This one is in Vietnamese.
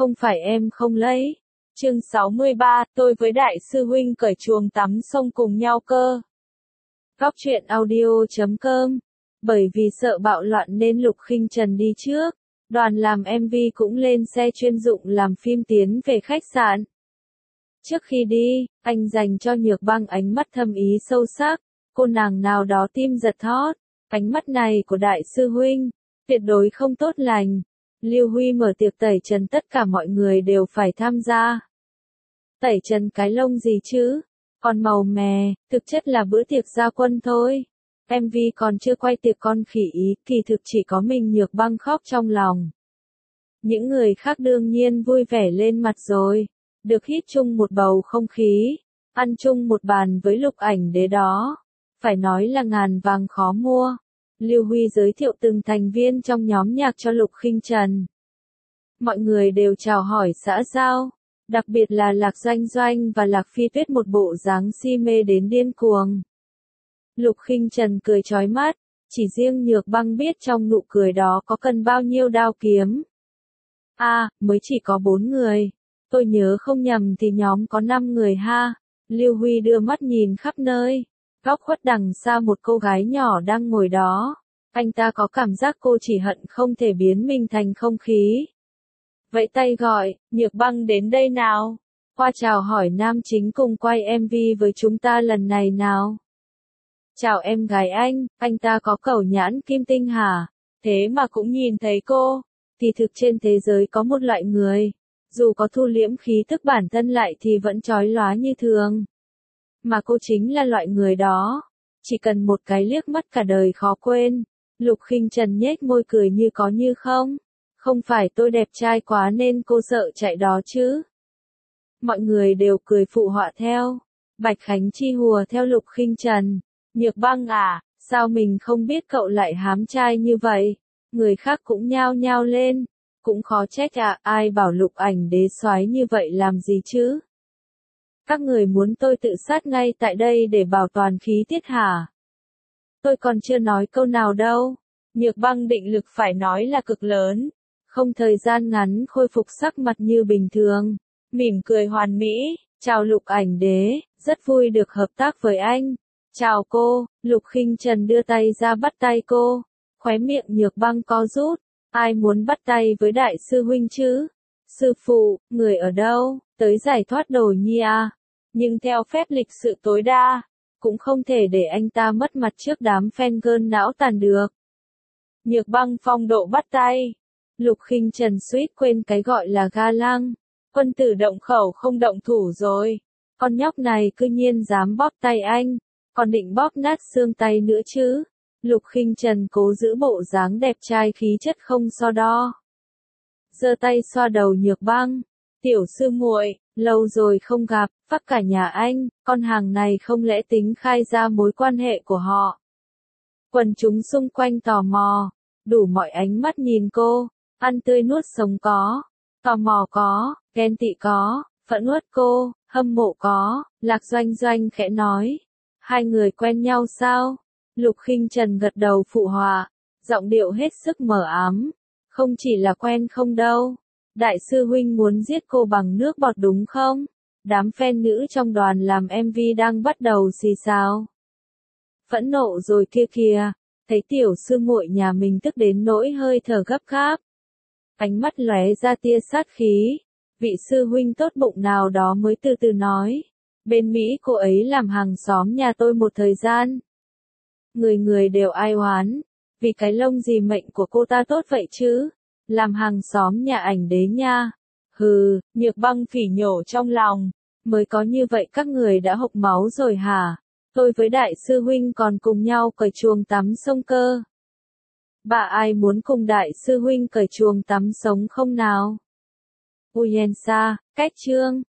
không phải em không lấy. Chương 63, tôi với đại sư huynh cởi chuồng tắm sông cùng nhau cơ. Góc truyện audio.com. Bởi vì sợ bạo loạn nên Lục Khinh Trần đi trước, đoàn làm MV cũng lên xe chuyên dụng làm phim tiến về khách sạn. Trước khi đi, anh dành cho Nhược Băng ánh mắt thâm ý sâu sắc, cô nàng nào đó tim giật thót, ánh mắt này của đại sư huynh, tuyệt đối không tốt lành. Lưu Huy mở tiệc tẩy trần tất cả mọi người đều phải tham gia. Tẩy trần cái lông gì chứ? Còn màu mè, thực chất là bữa tiệc gia quân thôi. MV còn chưa quay tiệc con khỉ ý, kỳ thực chỉ có mình Nhược Băng khóc trong lòng. Những người khác đương nhiên vui vẻ lên mặt rồi, được hít chung một bầu không khí, ăn chung một bàn với Lục Ảnh Đế đó. Phải nói là ngàn vàng khó mua. Lưu Huy giới thiệu từng thành viên trong nhóm nhạc cho Lục Khinh Trần. Mọi người đều chào hỏi xã giao, đặc biệt là Lạc Doanh Doanh và Lạc Phi Tuyết một bộ dáng si mê đến điên cuồng. Lục Khinh Trần cười chói mắt, chỉ riêng Nhược Băng biết trong nụ cười đó có cần bao nhiêu đao kiếm. Mới chỉ có 4 người. Tôi nhớ không nhầm thì nhóm có 5 người ha. Lưu Huy đưa mắt nhìn khắp nơi. Góc khuất đằng xa một cô gái nhỏ đang ngồi đó. Anh ta có cảm giác cô chỉ hận không thể biến mình thành không khí. Vẫy tay gọi, Nhược Băng đến đây nào. Qua chào hỏi nam chính cùng quay MV với chúng ta lần này nào. Chào em gái anh ta có cẩu nhãn kim tinh hả? Thế mà cũng nhìn thấy cô. Thì thực trên thế giới có một loại người, dù có thu liễm khí tức bản thân lại thì vẫn chói lóa như thường. Mà cô chính là loại người đó. Chỉ cần một cái liếc mắt cả đời khó quên. Lục Khinh Trần nhếch môi cười như có như không. Không phải tôi đẹp trai quá nên cô sợ chạy đó chứ. Mọi người đều cười phụ họa theo. Bạch Khánh Chi hùa theo Lục Khinh Trần. Nhược Băng à, sao mình không biết cậu lại hám trai như vậy? Người khác cũng nhao nhao lên. Cũng khó trách ai bảo Lục Ảnh Đế soái như vậy làm gì chứ? Các người muốn tôi tự sát ngay tại đây để bảo toàn khí tiết hả? Tôi còn chưa nói câu nào đâu. Nhược Băng định lực phải nói là cực lớn. Không thời gian ngắn khôi phục sắc mặt như bình thường. Mỉm cười hoàn mỹ. Chào Lục Ảnh Đế, rất vui được hợp tác với anh. Chào cô. Lục Khinh Trần đưa tay ra bắt tay cô. Khóe miệng Nhược Băng co rút. Ai muốn bắt tay với đại sư huynh chứ? Sư phụ, người ở đâu? Tới giải thoát Đồ Nhi à? Nhưng theo phép lịch sự tối đa, cũng không thể để anh ta mất mặt trước đám fan girl não tàn được. Nhược Băng phong độ bắt tay. Lục Khinh Trần suýt quên cái gọi là ga lăng. Quân tử động khẩu không động thủ rồi. Con nhóc này cư nhiên dám bóp tay anh, còn định bóp nát xương tay nữa chứ. Lục Khinh Trần cố giữ bộ dáng đẹp trai khí chất không so đo. Giơ tay xoa đầu Nhược Băng. Tiểu sư muội, lâu rồi không gặp, phác cả nhà anh, con hàng này không lẽ tính khai ra mối quan hệ của họ. Quần chúng xung quanh tò mò, đủ mọi ánh mắt nhìn cô, ăn tươi nuốt sống có, tò mò có, ghen tị có, phẫn uất cô, hâm mộ có. Lạc Doanh Doanh khẽ nói. Hai người quen nhau sao? Lục Khinh Trần gật đầu phụ họa, giọng điệu hết sức mờ ám. Không chỉ là quen không đâu. Đại sư huynh muốn giết cô bằng nước bọt đúng không? Đám fan nữ trong đoàn làm MV đang bắt đầu xì xào. Phẫn nộ rồi kia kìa, thấy tiểu sư muội nhà mình tức đến nỗi hơi thở gấp gáp. Ánh mắt lóe ra tia sát khí. Vị sư huynh tốt bụng nào đó mới từ từ nói. Bên Mỹ cô ấy làm hàng xóm nhà tôi một thời gian. Người người đều ai oán. Vì cái lông gì mệnh của cô ta tốt vậy chứ? Làm hàng xóm nhà Ảnh Đế nha. Hừ, Nhược Băng phỉ nhổ trong lòng. Mới có như vậy các người đã hộc máu rồi hả? Tôi với đại sư huynh còn cùng nhau cởi chuồng tắm sông cơ. Bà ai muốn cùng đại sư huynh cởi chuồng tắm sống không nào? Uyensa, cách chương.